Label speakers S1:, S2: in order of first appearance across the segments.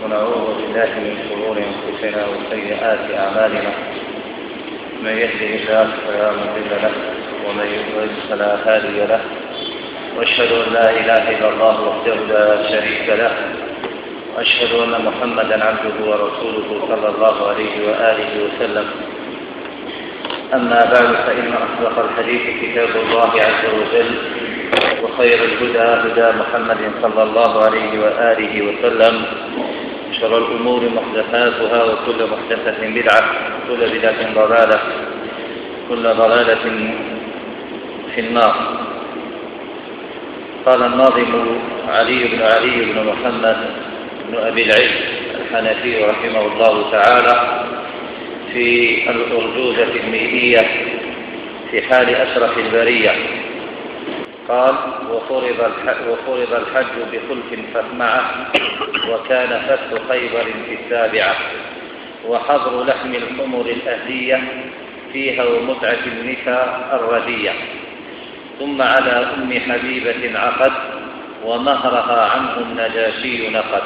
S1: ونعوذ بالله من شرور أنفسنا وسيئات أعمالنا. من يهده الله فلا مضل له ومن يضلل فلا هادي له، وأشهد أن لا إله إلا الله وحده لا شريك له، وأشهد أن محمدا عبده ورسوله صلى الله عليه وآله وسلم. أما بعد، فإن أصدق الحديث كتاب الله عز وجل، وخير الهدى هدى محمد صلى الله عليه وآله وسلم. شر الأمور محدثاتها، وكل محدثة بدعة، وكل بدعة ضلالة، كل ضلالة في النار. قال الناظم علي بن محمد بن أبي العز الحنفي رحمه الله تعالى في الأرجوزة المئية في حال أشرف البرية، قال: وفرض الحج بخلف فاسمعه، وكان فتح خيبر في السابعة، وحظر لحم الحمر الأهلية فيها، ومتعة النساء الردية. ثم على أم حبيبة عقد، ومهرها عنه النجاشي نقد.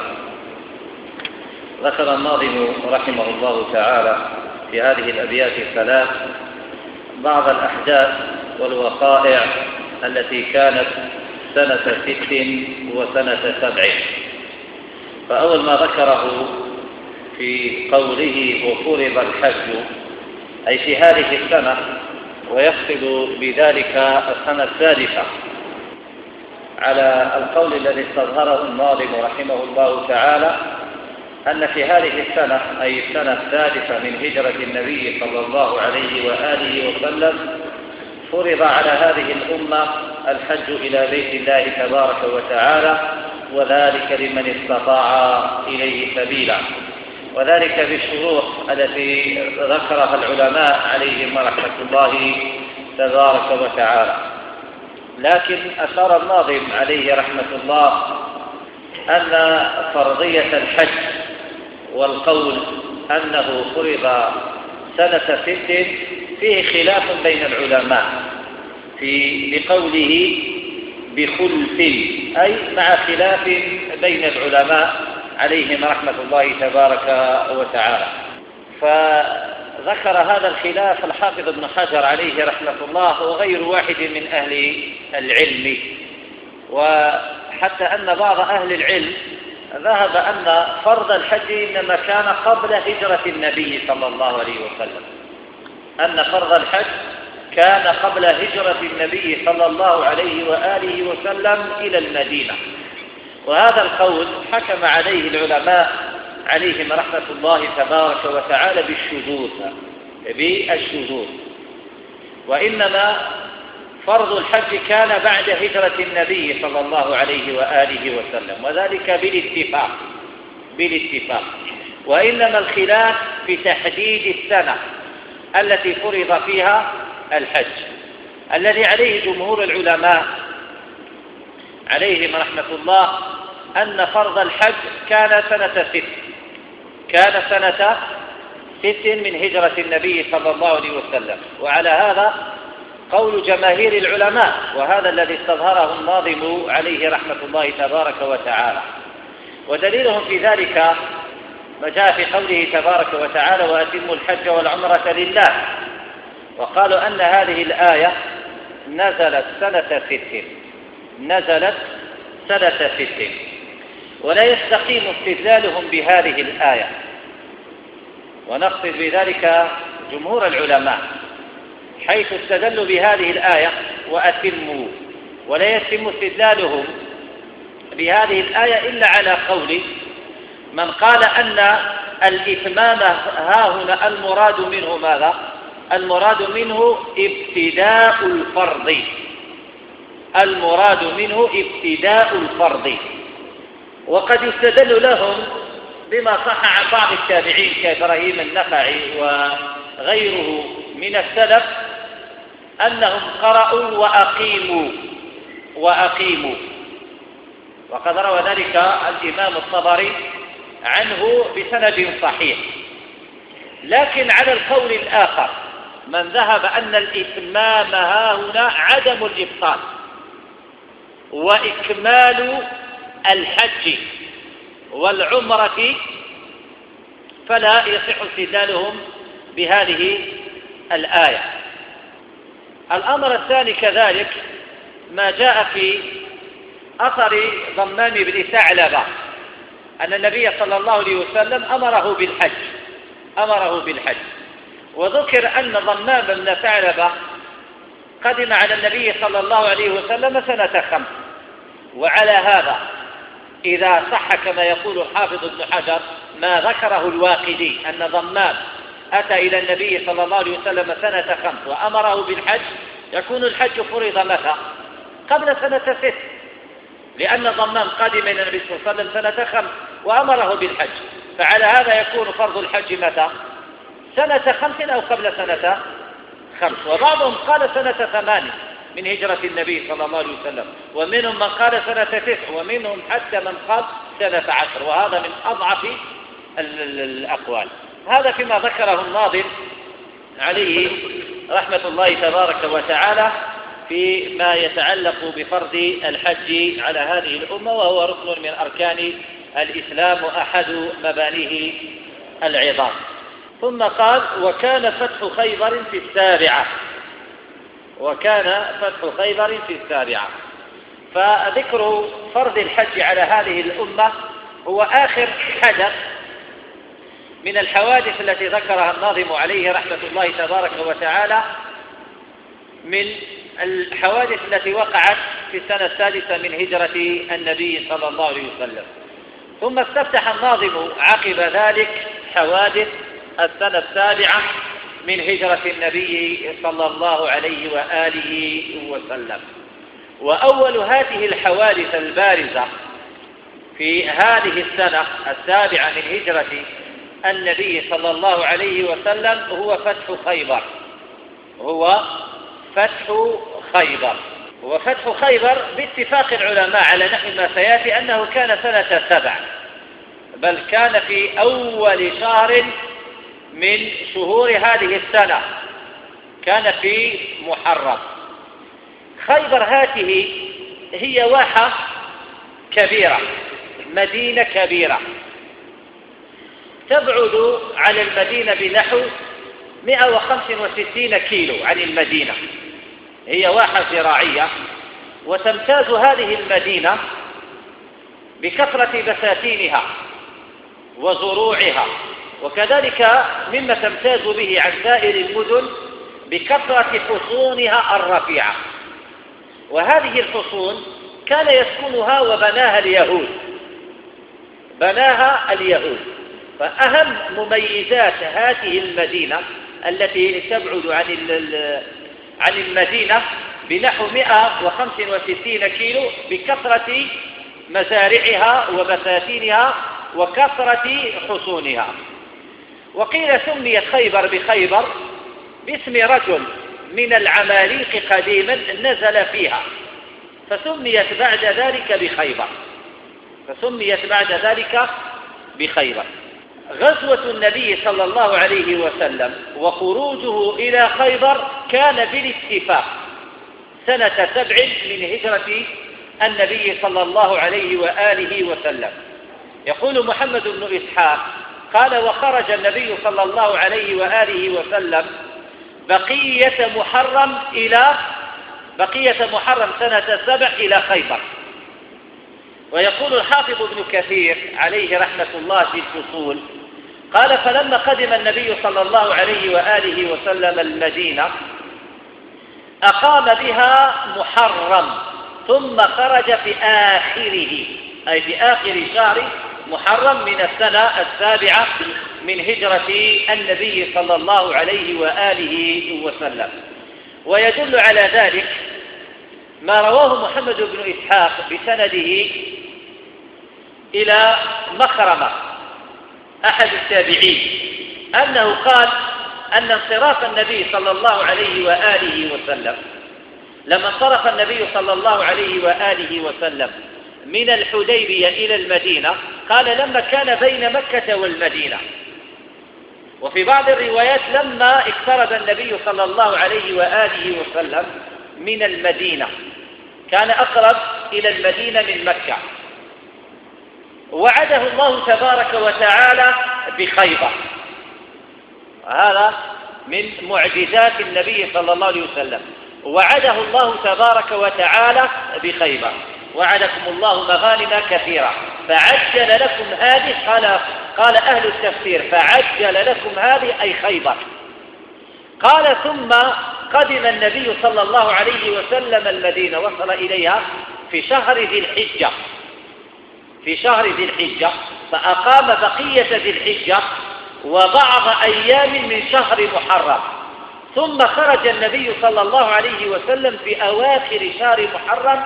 S1: ذكر الناظم رحمه الله تعالى في هذه الأبيات الثلاث بعض الأحداث والوقائع التي كانت سنة 6 وسنة 7. فأول ما ذكره في قوله وفرض الحج، أي في هذه السنة، ويقصد بذلك السنة السادسة، على القول الذي استظهره الناظم رحمه الله تعالى، أن في هذه السنة، أي السنة السادسة من هجرة النبي صلى الله عليه وآله وسلم، فرض على هذه الأمة الحج إلى بيت الله تبارك وتعالى، وذلك لمن استطاع إليه سبيلا، وذلك بالشروط التي ذكرها العلماء عليهم رحمة الله تبارك وتعالى. لكن أشار الناظم عليه رحمة الله أن فرضية الحج والقول أنه فرض سنة 6 فيه خلاف بين العلماء لقوله بخلف، أي مع خلاف بين العلماء عليهم رحمة الله تبارك وتعالى. فذكر هذا الخلاف الحافظ ابن حجر عليه رحمة الله وغير واحد من أهل العلم، وحتى أن بعض أهل العلم ذهب أن فرض الحج إنما كان قبل هجرة النبي صلى الله عليه وسلم، أن فرض الحج كان قبل هجرة النبي صلى الله عليه وآله وسلم إلى المدينة. وهذا القول حكم عليه العلماء عليهم رحمة الله تبارك وتعالى بالشذوذ، وإنما فرض الحج كان بعد هجرة النبي صلى الله عليه وآله وسلم، وذلك بالاتفاق. وإنما الخلاف في تحديد السنة التي فرض فيها الحج، الذي عليه جمهور العلماء عليهم رحمة الله أن فرض الحج كان سنة 6 من هجرة النبي صلى الله عليه وسلم. وعلى هذا قول جماهير العلماء، وهذا الذي استظهره الناظم عليه رحمة الله تبارك وتعالى. ودليلهم في ذلك ما جاء في قوله تبارك وتعالى: وأتموا الحج والعمرة لله. وقالوا أن هذه الآية نزلت سنة 6، ولا يستقيم استدلالهم بهذه الآية، ونقصد بذلك جمهور العلماء، حيث استدلوا بهذه الآية وأتموا، ولا يتم استدلالهم بهذه الآية إلا على قول من قال أن الإتمام هاهنا المراد منه ماذا؟ المراد منه ابتداء الفرض. وقد يستدل لهم بما صح عن بعض التابعين كإبراهيم النخعي وغيره من السلف أنهم قرأوا وأقيموا، وقد روى ذلك الإمام الطبري عنه بسند صحيح. لكن على القول الآخر من ذهب أن الإتمام هاهنا عدم الإبطال وإكمال الحج، والعمرة فلا يصح استدلالهم بهذه الآية. الأمر الثاني كذلك ما جاء في أثر ضمام بن ثعلبة أن النبي صلى الله عليه وسلم أمره بالحج، وذكر أن ضمام بن ثعلبة قدم على النبي صلى الله عليه وسلم سنة 5. وعلى هذا إذا صح كما يقول الحافظ ابن حجر ما ذكره الواقدي أن ضمام أتى إلى النبي صلى الله عليه وسلم سنة 5 وأمره بالحج، يكون الحج فرض متى؟ قبل سنة 6، لأن ضمام قدم إلى النبي صلى الله عليه وسلم سنة 5 وأمره بالحج، فعلى هذا يكون فرض الحج متى؟ سنة 5 أو قبل سنة 5. وبعضهم قال سنة 8 من هجرة النبي صلى الله عليه وسلم، ومنهم من قال سنة 9، ومنهم حتى من قال سنة 10، وهذا من أضعف الأقوال. هذا فيما ذكره الناظم عليه رحمة الله تبارك وتعالى فيما يتعلق بفرض الحج على هذه الأمة، وهو ركن من أركان الإسلام وأحد مبانيه العظام. ثم قال: وكان فتح خيبر في السابعة. فذكر فرض الحج على هذه الأمة هو آخر حدث من الحوادث التي ذكرها الناظم عليه رحمة الله تبارك وتعالى، من الحوادث التي وقعت في السنة 6 من هجرة النبي صلى الله عليه وسلم. ثم استفتح الناظم عقب ذلك حوادث السنة 7 من هجرة النبي صلى الله عليه وآله وسلم. وأول هذه الحوادث البارزة في هذه السنة 7 من هجرة النبي صلى الله عليه وسلم هو فتح خيبر باتفاق العلماء على نحو ما سيأتي أنه كان سنة 7، بل كان في أول شهر من شهور هذه السنة، كان في محرم. خيبر هذه هي واحة كبيرة، مدينة كبيرة تبعد عن المدينة بنحو 165 كيلو عن المدينة، هي واحة زراعية. وتمتاز هذه المدينة بكثرة بساتينها وزروعها، وكذلك مما تمتاز به عن سائر المدن بكثرة حصونها الرفيعة. وهذه الحصون كان يسكنها وبناها اليهود. فأهم مميزات هذه المدينة التي تبعد عن المدينة بنحو 165 كيلو بكثرة مزارعها وبساتينها وكثرة حصونها. وقيل سميت خيبر بخيبر باسم رجل من العماليق قديما نزل فيها، فسميت بعد ذلك بخيبر. غزوة النبي صلى الله عليه وسلم وخروجه إلى خيبر كان بالاتفاق سنة 7 من هجرة النبي صلى الله عليه وآله وسلم. يقول محمد بن إسحاق قال: وخرج النبي صلى الله عليه وآله وسلم بقية محرم سنة 7 إلى خيبر. ويقول الحافظ ابن كثير عليه رحمة الله في الفصول قال: فلما قدم النبي صلى الله عليه وآله وسلم المدينة أقام بها محرم، ثم خرج في آخره، أي في آخر شهر محرم من السنة 7 من هجرة النبي صلى الله عليه وآله وسلم. ويدل على ذلك ما رواه محمد بن إسحاق بسنده إلى مخرمة أحد التابعين أنه قال أن انصراف النبي صلى الله عليه وآله وسلم، لما انصرف النبي صلى الله عليه وآله وسلم من الحديبية إلى المدينة، قال لما كان بين مكة والمدينة. وفي بعض الروايات لما اقترب النبي صلى الله عليه وآله وسلم من المدينة، كان أقرب إلى المدينة من مكة. وعده الله تبارك وتعالى بخيبر. هذا من معجزات النبي صلى الله عليه وسلم. وعده الله تبارك وتعالى بخيبر. وعدكم الله مغانم كثيرة فعجل لكم هذه. قال أهل التفسير فعجل لكم هذه أي خيبر. قال ثم قدم النبي صلى الله عليه وسلم المدينة، وصل إليها في شهر ذي الحجة، فأقام بقية ذي الحجة وبعض أيام من شهر محرم، ثم خرج النبي صلى الله عليه وسلم في أواخر شهر محرم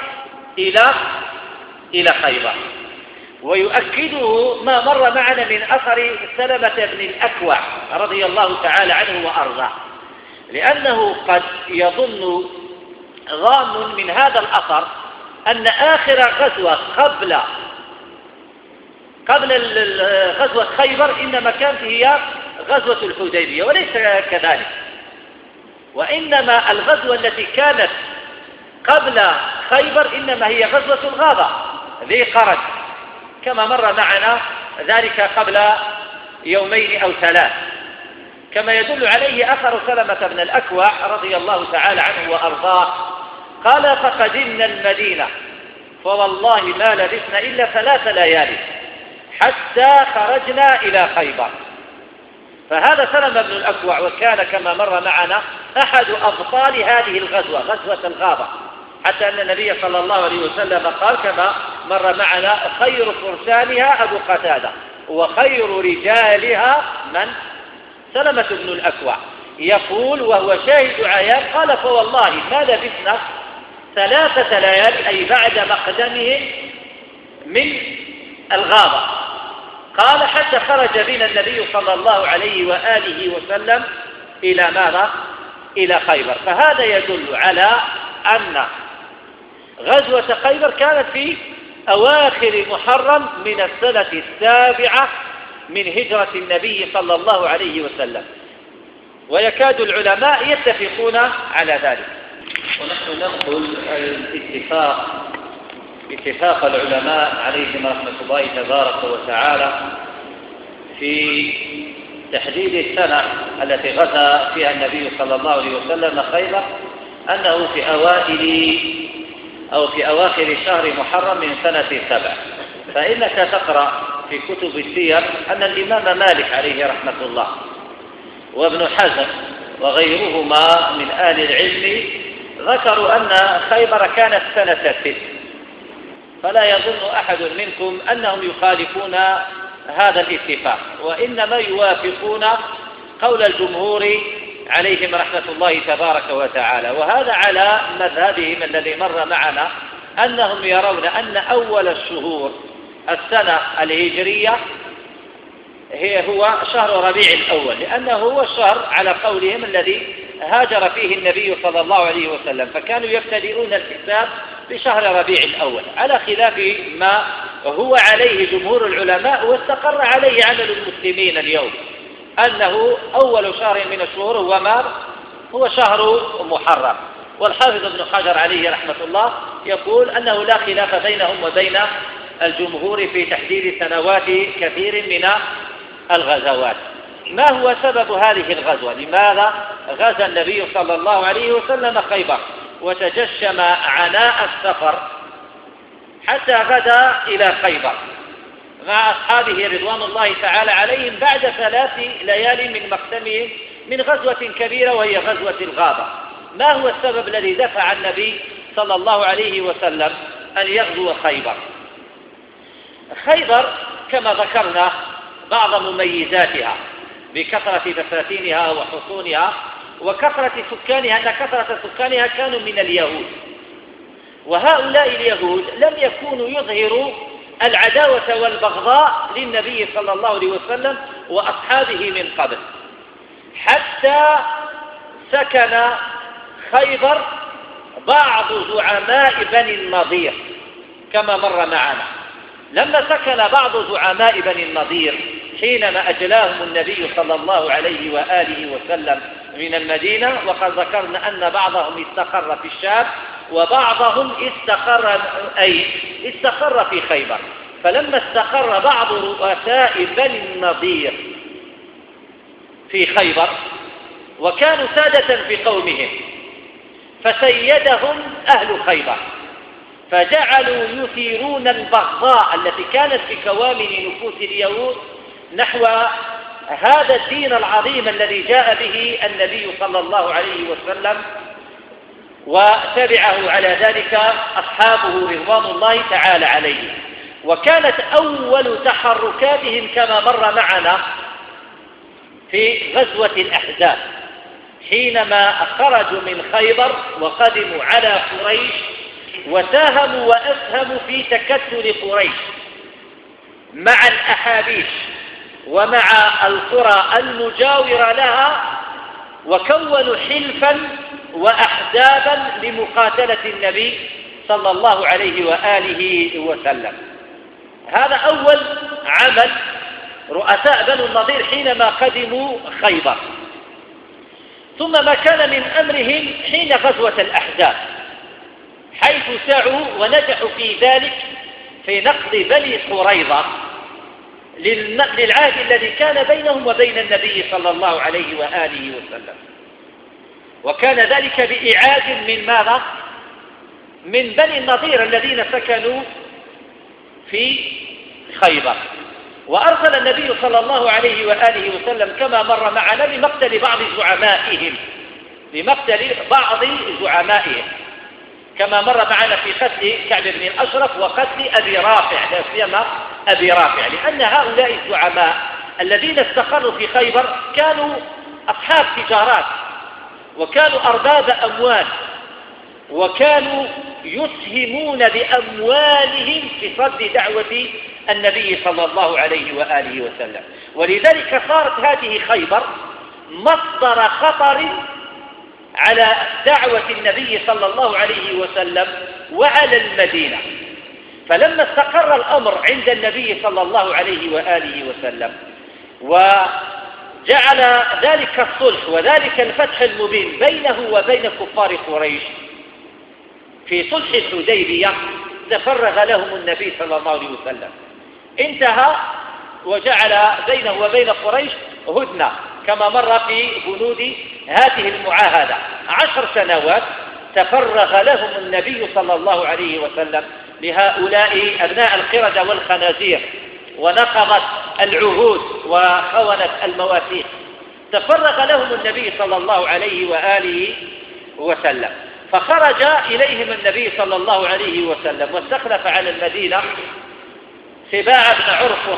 S1: إلى خيبر. ويؤكده ما مر معنا من أثر سلمة بن الأكوع رضي الله تعالى عنه وأرضاه، لأنه قد يظن ظان من هذا الأثر أن آخر غزوة قبل غزوة خيبر إنما كانت هي غزوة الحديبية، وليس كذلك، وإنما الغزوة التي كانت قبل خيبر إنما هي غزوة الغابة ذي قرد، كما مر معنا ذلك قبل يومين أو 3، كما يدل عليه أثر سلمة بن الأكوع رضي الله تعالى عنه وأرضاه. قال فقدمنا المدينة فوالله ما لبثنا إلا 3 ليالي حتى خرجنا إلى خيبر. فهذا سلمة بن الأكوع، وكان كما مر معنا أحد أبطال هذه الغزوة، غزوة الغابة، حتى أن النبي صلى الله عليه وسلم قال كما مر معنا خير فرسانها أبو قتادة وخير رجالها من؟ سلمة بن الأكوع. يقول وهو شاهد عيان قال فوالله ما لبثنا 3 ليالي أي بعد مقدمهم من الغابة. قال حتى خرج بنا النبي صلى الله عليه وآله وسلم إلى ماذا؟ إلى خيبر. فهذا يدل على أن غزوة خيبر كانت في أواخر محرم من السنة 7 من هجرة النبي صلى الله عليه وسلم، ويكاد العلماء يتفقون على ذلك. ونحن ننقل اتفاق العلماء عليهم رحمة الله تبارك وتعالى في تحديد السنة التي غزا فيها النبي صلى الله عليه وسلم خيبر، أنه في أواخر شهر محرم من سنة 7. فإنك تقرأ في كتب السير أن الإمام مالك عليه رحمة الله وابن حزم وغيرهما من أهل العلم ذكروا أن خيبر كانت سنة 6، فلا يظن أحد منكم أنهم يخالفون هذا الاتفاق، وإنما يوافقون قول الجمهور عليهم رحمة الله تبارك وتعالى. وهذا على مذهبهم الذي مر معنا، أنهم يرون أن أول الشهور السنة الهجرية هو شهر ربيع الأول، لأنه هو الشهر على قولهم الذي هاجر فيه النبي صلى الله عليه وسلم، فكانوا يبتدئون الحساب بشهر ربيع الأول، على خلاف ما هو عليه جمهور العلماء واستقر عليه عمل المسلمين اليوم، أنه أول شهر من الشهور هو شهر محرم. والحافظ ابن حجر عليه رحمة الله يقول أنه لا خلاف بينهم وبين الجمهور في تحديد سنوات كثير من الغزوات. ما هو سبب هذه الغزوة؟ لماذا غزا النبي صلى الله عليه وسلم خيبر وتجشم عناء السفر حتى غدا إلى خيبر مع أصحابه رضوان الله تعالى عليهم بعد 3 ليالي من مقدمهم من غزوة كبيرة وهي غزوة الغابة؟ ما هو السبب الذي دفع النبي صلى الله عليه وسلم أن يغزو خيبر؟ خيبر كما ذكرنا بعض مميزاتها بكثرة بساتينها وحصونها وكثرة سكانها، أن كثرة سكانها كانوا من اليهود، وهؤلاء اليهود لم يكونوا يظهروا العداوة والبغضاء للنبي صلى الله عليه وسلم وأصحابه من قبل، حتى سكن خيبر بعض زعماء بني النضير كما مر معنا. لما سكن بعض زعماء بني النضير حينما أجلاهم النبي صلى الله عليه وآله وسلم من المدينة، وقد ذكرنا أن بعضهم استقر في الشام وبعضهم استقر في خيبر. فلما استقر بعض رؤساء بني النضير في خيبر وكانوا سادة في قومهم فسيدهم أهل خيبر، فجعلوا يثيرون البغضاء التي كانت في كوامن نفوس اليهود نحو هذا الدين العظيم الذي جاء به النبي صلى الله عليه وسلم، وتبعه على ذلك أصحابه رضوان الله تعالى عليهم. وكانت أول تحركاتهم كما مر معنا في غزوة الأحزاب حينما خرجوا من خيبر وقدموا على قريش وساهموا وأسهموا في تكتل قريش مع الأحابيش ومع القرى المجاورة لها، وكونوا حلفا وأحزابا لمقاتلة النبي صلى الله عليه وآله وسلم. هذا أول عمل رؤساء بنو النضير حينما قدموا خيبر. ثم ما كان من أمرهم حين غزوة الأحزاب، حيث سعوا ونجحوا في ذلك في نقض بني قريظة للعهد الذي كان بينهم وبين النبي صلى الله عليه وآله وسلم. وكان ذلك بإعاد من ماذا؟ من بني النضير الذين سكنوا في خيبر. وأرسل النبي صلى الله عليه وآله وسلم كما مر معنا لمقتل بعض زعمائهم كما مر معنا في قتل كعب بن الأشرف وقتل أبي رافع، لا سيما أبي رافع، لأن هؤلاء الزعماء الذين استقروا في خيبر كانوا أصحاب تجارات وكانوا أرباب أموال، وكانوا يسهمون بأموالهم في صد دعوة النبي صلى الله عليه وآله وسلم. ولذلك صارت هذه خيبر مصدر خطر على دعوة النبي صلى الله عليه وسلم وعلى المدينة. فلما استقر الأمر عند النبي صلى الله عليه وآله وسلم وجعل ذلك الصلح وذلك الفتح المبين بينه وبين كفار قريش في صلح الحديبية، تفرغ لهم النبي صلى الله عليه وسلم، انتهى وجعل بينه وبين قريش هدنة كما مر في بنود هذه المعاهدة 10 سنوات. تفرغ لهم النبي صلى الله عليه وسلم لهؤلاء أبناء القردة والخنازير ونقضت العهود وخونت المواثيق. تفرغ لهم النبي صلى الله عليه وآله وسلم، فخرج إليهم النبي صلى الله عليه وسلم واستخلف على المدينة سباع بن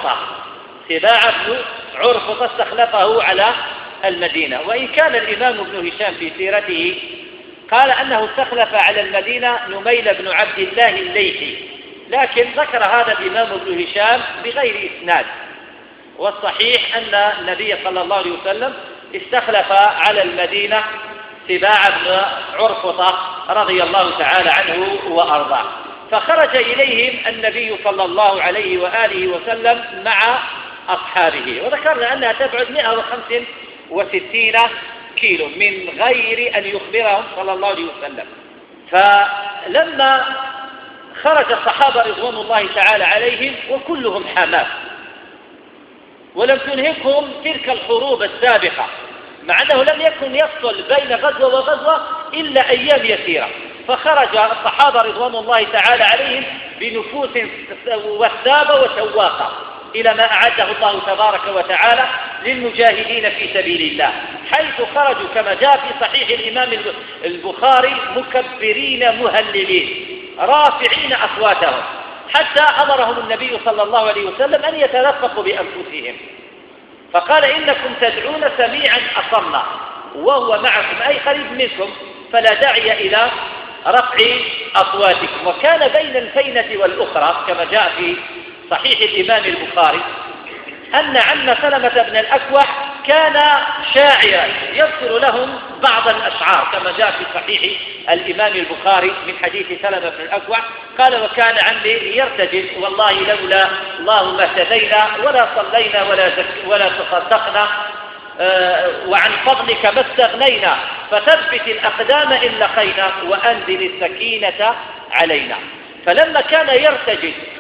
S1: عرفطة استخلفه على المدينة. وإن كان الإمام ابن هشام في سيرته قال أنه استخلف على المدينة نميل بن عبد الله الليثي، لكن ذكر هذا الإمام ابن هشام بغير إسناد. والصحيح أن النبي صلى الله عليه وسلم استخلف على المدينة سباع بن عرفطة رضي الله تعالى عنه وأرضاه. فخرج إليهم النبي صلى الله عليه وآله وسلم مع أصحابه، وذكرنا أنها تبعد 165 كيلو من غير أن يخبرهم صلى الله عليه وسلم. فلما خرج الصحابة رضوان الله تعالى عليهم وكلهم حماة، ولم تنهكهم تلك الحروب السابقة، مع أنه لم يكن يفصل بين غزوة وغزوة إلا أيام يسيرة، فخرج الصحابة رضوان الله تعالى عليهم بنفوس وثابة وشواقة إلى ما أعده الله تبارك وتعالى للمجاهدين في سبيل الله، حيث خرجوا كما جاء في صحيح الإمام البخاري مكبرين مهللين رافعين أصواتهم، حتى أمرهم النبي صلى الله عليه وسلم أن يترفقوا بأنفسهم، فقال إنكم تدعون سميعا أصمنا وهو معكم أي قريب منكم، فلا داعي إلى رفع أصواتكم. وكان بين الفينة والأخرى كما جاء في صحيح الإمام البخاري أن عم سلمة بن الأكوع كان شاعرا يذكر لهم بعض الأشعار كما جاء في صحيح الإمام البخاري من حديث سلمة بن الأكوع قال: وكان عمي يرتجل والله لولا الله ما اهتدينا ولا صلينا ولا تصدقنا وعن فضلك ما استغنينا فثبت الأقدام إن لقينا وأنزل السكينة علينا. فلما كان يرتجل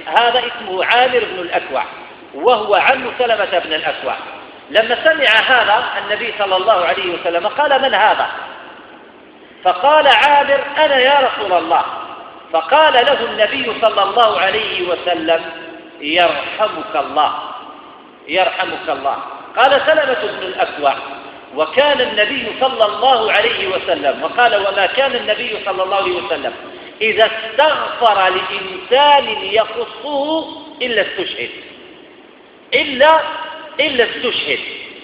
S1: هذا اسمه عامر بن الأكوع وهو عم سلمة بن الأكوع. لما سمع هذا النبي صلى الله عليه وسلم قال: من هذا؟ فقال عامر: أنا يا رسول الله. فقال له النبي صلى الله عليه وسلم: يرحمك الله، يرحمك الله. قال سلمة بن الأكوع: وكان النبي صلى الله عليه وسلم، وقال: وما كان النبي صلى الله عليه وسلم إذا استغفر لإنسان يخصه إلا استشهد، إلا استشهد.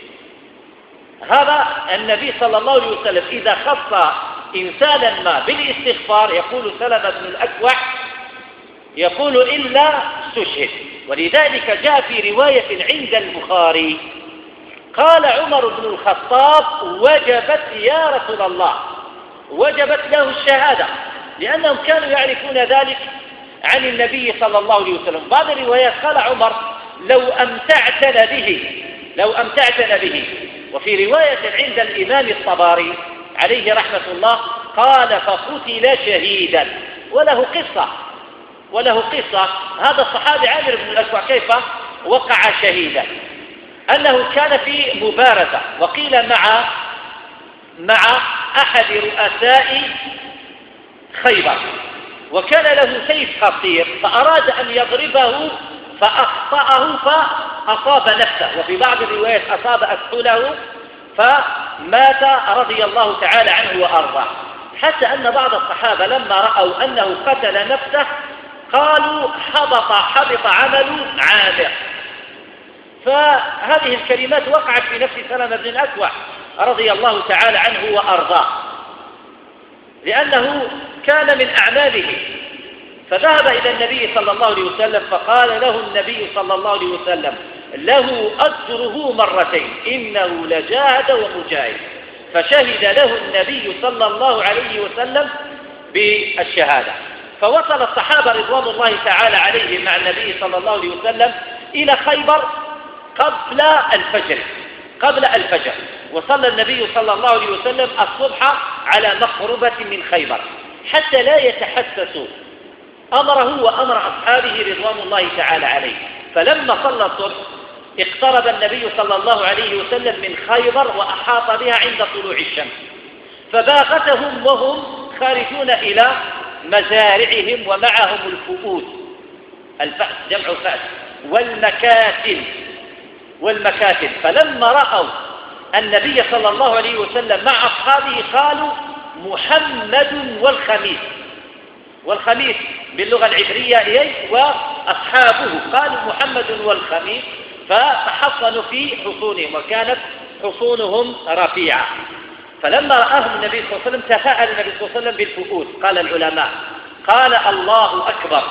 S1: هذا النبي صلى الله عليه وسلم إذا خص إنسانا ما بالاستغفار، يقول سلمة بن الأكوع، يقول إلا استشهد. ولذلك جاء في رواية عند البخاري قال عمر بن الخطاب: وجبت يا رسول الله، وجبت له الشهادة، لأنهم كانوا يعرفون ذلك عن النبي صلى الله عليه وسلم. بعض الروايات قال عمر: لو أمتعتنا به. وفي رواية عند الإمام الطبري عليه رحمة الله قال: فقتل شهيدا. وله قصة هذا الصحابي عامر بن الأكوع كيف وقع شهيدا، أنه كان في مبارزة، وقيل مع أحد رؤساء خيبر، وكان له سيف قصير، فأراد أن يضربه فأخطأه فأصاب نفسه، وفي بعض الروايات أصاب أسفله فمات رضي الله تعالى عنه وأرضاه. حتى أن بعض الصحابة لما رأوا أنه قتل نفسه قالوا: حبط عمل عامر. فهذه الكلمات وقعت في نفس سلمة بن الأكوع رضي الله تعالى عنه وأرضاه، لأنه كان من أعماله. فذهب إلى النبي صلى الله عليه وسلم فقال له النبي صلى الله عليه وسلم: له أجره مرتين، إنه لجاهد ومجاهد. فشهد له النبي صلى الله عليه وسلم بالشهادة. فوصل الصحابة رضوان الله تعالى عليهم مع النبي صلى الله عليه وسلم إلى خيبر قبل الفجر، وصلى النبي صلى الله عليه وسلم الصبح على مقربة من خيبر حتى لا يتحسسوا أمره وأمر أصحابه رضوان الله تعالى عليه. فلما صلى الصبح اقترب النبي صلى الله عليه وسلم من خيبر وأحاط بها عند طلوع الشمس، فباغتهم وهم خارجون إلى مزارعهم ومعهم الفؤود، الفأس جمع فأس، والمكاتل. فلما رأوا النبي صلى الله عليه وسلم مع أصحابه قالوا: محمد والخميس باللغة العبرية وأصحابه قالوا: محمد والخميس. فتحصنوا في حصونهم، وكانت حصونهم رفيعة. فلما رآهم النبي صلى الله عليه وسلم تفاءل النبي صلى الله عليه وسلم بالفؤود. قال العلماء: قال: الله أكبر،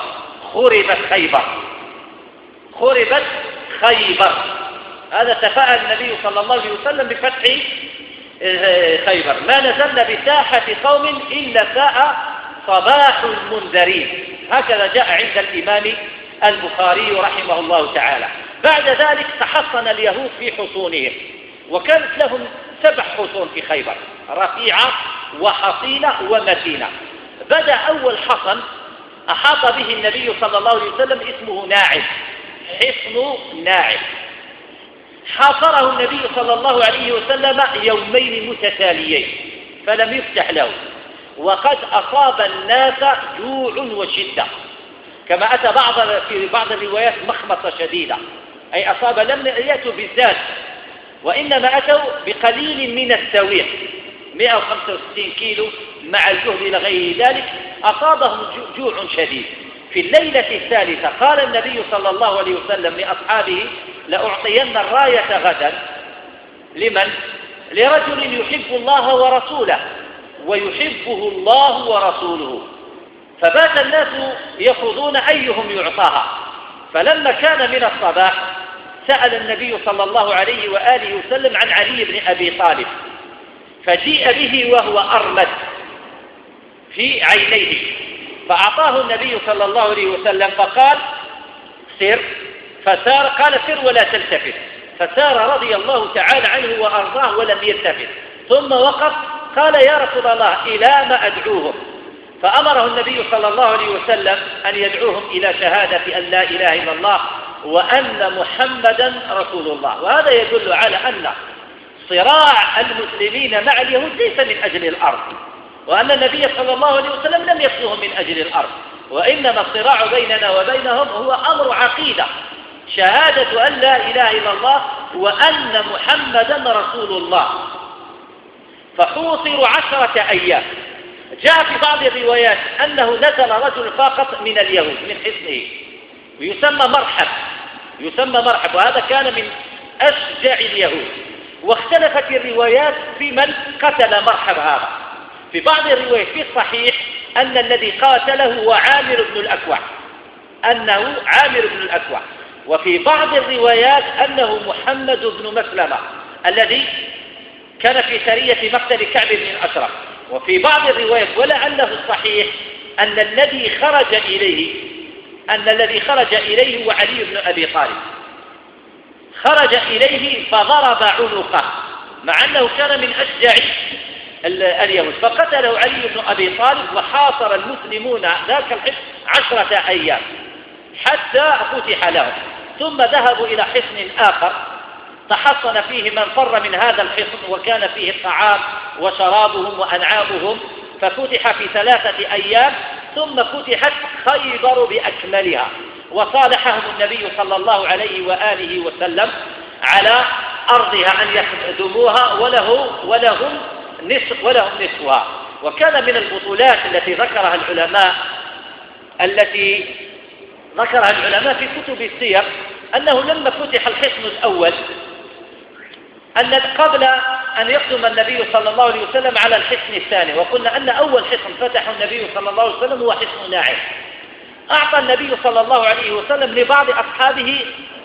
S1: خربت خيبر. هذا تفاءل النبي صلى الله عليه وسلم بفتح خيبر. ما نزلنا بساحة قوم إلا ساء صباح المنذرين. هكذا جاء عند الإمام البخاري رحمه الله تعالى. بعد ذلك تحصن اليهود في حصونهم، وكانت لهم 7 حصون في خيبر: رفيعة وحصينة ومتينة. بدأ أول حصن أحاط به النبي صلى الله عليه وسلم اسمه ناعم، حصن ناعم. حاصره النبي صلى الله عليه وسلم يومين متتاليين فلم يفتح له، وقد أصاب الناس جوع وشدة، كما أتى في بعض الروايات مخمصة شديدة، أي أصاب لم يأتوا بالذات، وإنما أتوا بقليل من السويق 165 كيلو مع الجهد إلى غير ذلك. أصابهم جوع شديد. في الليلة الثالثة قال النبي صلى الله عليه وسلم لأصحابه: لأعطين الراية غدا. لمن؟ لرجل يحب الله ورسوله ويحبه الله ورسوله. فبات الناس يفرضون أيهم يعطاها. فلما كان من الصباح سأل النبي صلى الله عليه وآله وسلم عن علي بن أبي طالب، فجيء به وهو أرمد في عينيه، فأعطاه النبي صلى الله عليه وسلم فقال: سر. فسار، قال: سر ولا تلتفت. فسار رضي الله تعالى عنه وأرضاه ولم يلتفت، ثم وقف قال: يا رسول الله، إلى ما أدعوهم؟ فأمره النبي صلى الله عليه وسلم أن يدعوهم إلى شهادة أن لا إله إلا الله وأن محمدا رسول الله. وهذا يدل على أن صراع المسلمين مع اليهود ليس من أجل الأرض، وأن النبي صلى الله عليه وسلم لم يصلهم من أجل الأرض، وإنما الصراع بيننا وبينهم هو أمر عقيدة، شهادة أن لا إله إلا الله وأن محمدا رسول الله. فحوصروا 10 أيام. جاء في بعض الروايات أنه نزل رجل فقط من اليهود من حصنه يسمى مرحب، وهذا كان من أشجع اليهود. واختلفت الروايات في من قتل مرحب هذا. في بعض الروايات في الصحيح أن الذي قاتله هو عامر بن الأكوع، وفي بعض الروايات أنه محمد بن مسلمة الذي كان في سرية مقتل كعب بن الأشرف. وفي بعض الروايات ولعله الصحيح أن الذي خرج إليه هو علي بن أبي طالب، خرج إليه فضرب عنقه مع أنه كان من أشجع اليهود، فقتله علي بن أبي طالب. وحاصر المسلمون ذاك الحصن 10 أيام حتى فتح لهم، ثم ذهبوا إلى حصن آخر تحصن فيه من فر من هذا الحصن، وكان فيه الطعام وشرابهم وأنعامهم، ففتح في 3 أيام. ثم فتحت خيبر بأكملها، وصالحهم النبي صلى الله عليه وآله وسلم على أرضها أن يخدموها ولهم نصفها. وكان من البطولات التي ذكرها العلماء في كتب السير أنه لما فتح الحصن الأول، أن قبل أن يقدم النبي صلى الله عليه وسلم على الحصن الثاني، وقلنا أن أول حصن فتحه النبي صلى الله عليه وسلم هو حصن ناعم. أعطى النبي صلى الله عليه وسلم لبعض أصحابه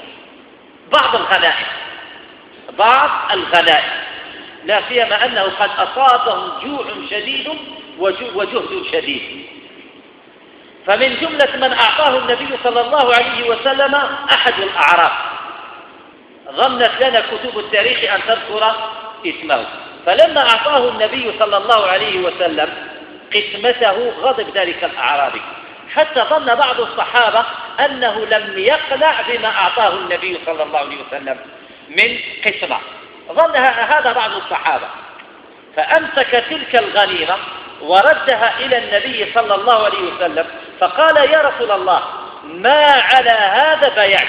S1: بعض الغنائم، لا سيما أنه قد أصابهم جوع شديد وجهد شديد. فمن جملة من أعطاه النبي صلى الله عليه وسلم أحد الأعراب، ضمنت لنا كتب التاريخ أن تذكر اسمه. فلما أعطاه النبي صلى الله عليه وسلم قسمته غضب ذلك الأعرابي، حتى ظن بعض الصحابة أنه لم يقنع بما أعطاه النبي صلى الله عليه وسلم من قسمة، ظن هذا بعض الصحابة، فأمسك تلك الغنيمة وردها إلى النبي صلى الله عليه وسلم، فقال: يا رسول الله، ما على هذا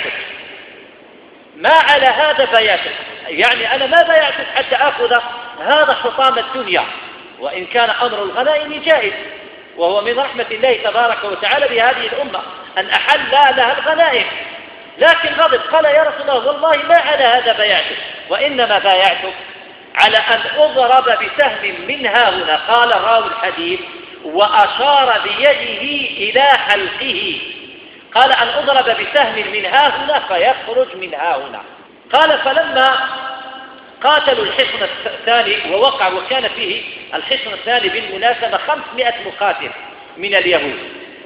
S1: بايعتك، يعني أنا ما بايعتك حتى أخذ هذا حطام الدنيا، وإن كان أمر الغنائم جائز، وهو من رحمة الله تبارك وتعالى بهذه الأمة أن أحل لها الغنائم، لكن غضب قال: يا رسول الله، والله ما على هذا بايعتك، وإنما بايعتك على أن أضرب بسهم من ها هنا. قال راوي الحديث: وأشار بيده إلى حلقه، قال أن أضرب بسهم من ها هنا فيخرج من ها هنا. قال: فلما قاتلوا الحصن الثاني ووقع، وكان فيه الحصن الثاني بالمناسبة 500 مقاتل من اليهود،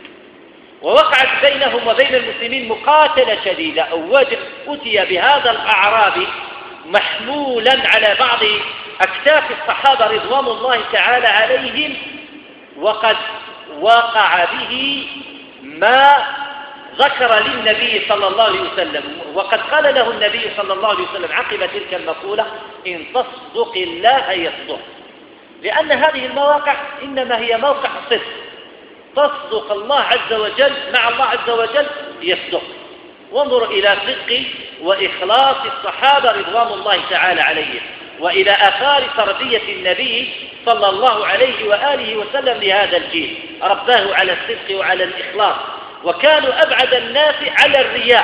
S1: ووقعت بينهم وبين المسلمين مقاتلة شديدة، أتي بهذا الأعرابي محمولا على بعض أكتاف الصحابة رضوان الله تعالى عليهم، وقد وقع به ما ذكر للنبي صلى الله عليه وسلم، وقد قال له النبي صلى الله عليه وسلم عقب تلك المقولة: إن تصدق الله يصدق، لأن هذه المواقع إنما هي موقع صدق، تصدق الله عز وجل مع الله عز وجل يصدق. وانظر إلى صدق وإخلاص الصحابة رضوان الله تعالى عليهم، وإلى آثار تربية النبي صلى الله عليه وآله وسلم لهذا الجيل، رباه على الصدق وعلى الإخلاص، وكانوا أبعد الناس على الرياء.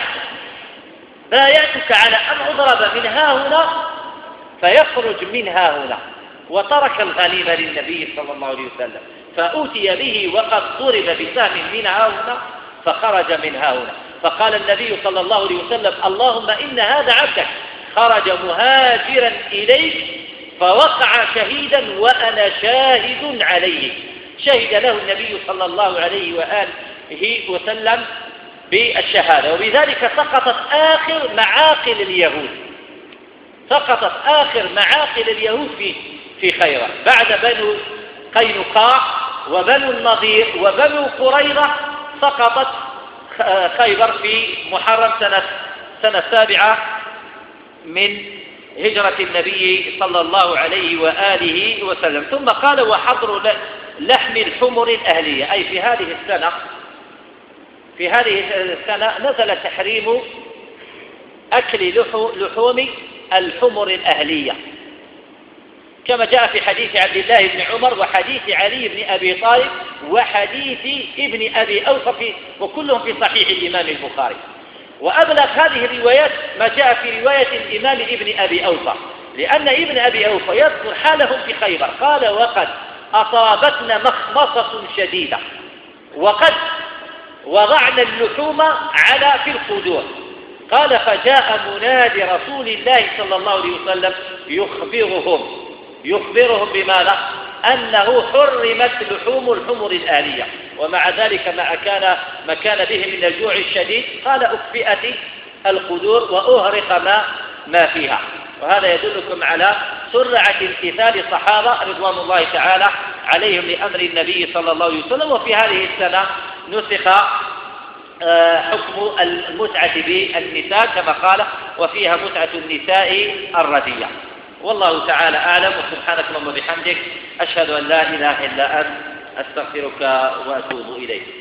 S1: بايعتك على أن أضرب من ها هنا فيخرج من ها هنا، وترك الغنيمة للنبي صلى الله عليه وسلم، فأتي به وقد ضرب بسهم من ها هنا فخرج من ها هنا. فقال النبي صلى الله عليه وسلم: اللهم إن هذا عبدك خرج مهاجرا إليك فوقع شهيدا وأنا شاهد عليه. شهد له النبي صلى الله عليه وآله وسلم بالشهادة، وبذلك سقطت آخر معاقل اليهود في خيبر. بعد بنو قينقاع وبنو النضير وبنو قريظة سقطت خيبر في محرم سنة 7 من هجرة النبي صلى الله عليه وآله وسلم. ثم قال وحظر لحم الحمر الأهلية، أي في هذه السنة نزل تحريم أكل لحوم الحمر الأهلية، كما جاء في حديث عبد الله بن عمر وحديث علي بن أبي طالب وحديث ابن أبي أوفى، وكلهم في صحيح الإمام البخاري. وأبلغ هذه الروايات ما جاء في رواية الإمام ابن أبي أوفى، لأن ابن أبي أوفى يذكر حالهم في خيبر، قال وقد أصابتنا مخمصة شديدة وقد وضعنا اللحوم في القدور. قال فجاء منادي رسول الله صلى الله عليه وسلم يخبرهم بماذا؟ أنه حرمت لحوم الحمر الآلية، ومع ذلك ما كان به من الجوع الشديد قال أكفئت القدور وأهرق ما فيها. وهذا يدلكم على سرعة امتثال الصحابة رضوان الله تعالى عليهم لأمر النبي صلى الله عليه وسلم. وفي هذه السنة نسخ حكم المتعة بالنساء كما قال وفيها متعة النساء الردية. والله تعالى أعلم، وسبحانك اللهم وبحمدك أشهد أن لا إله إلا أنت أستغفرك وأتوب إليك.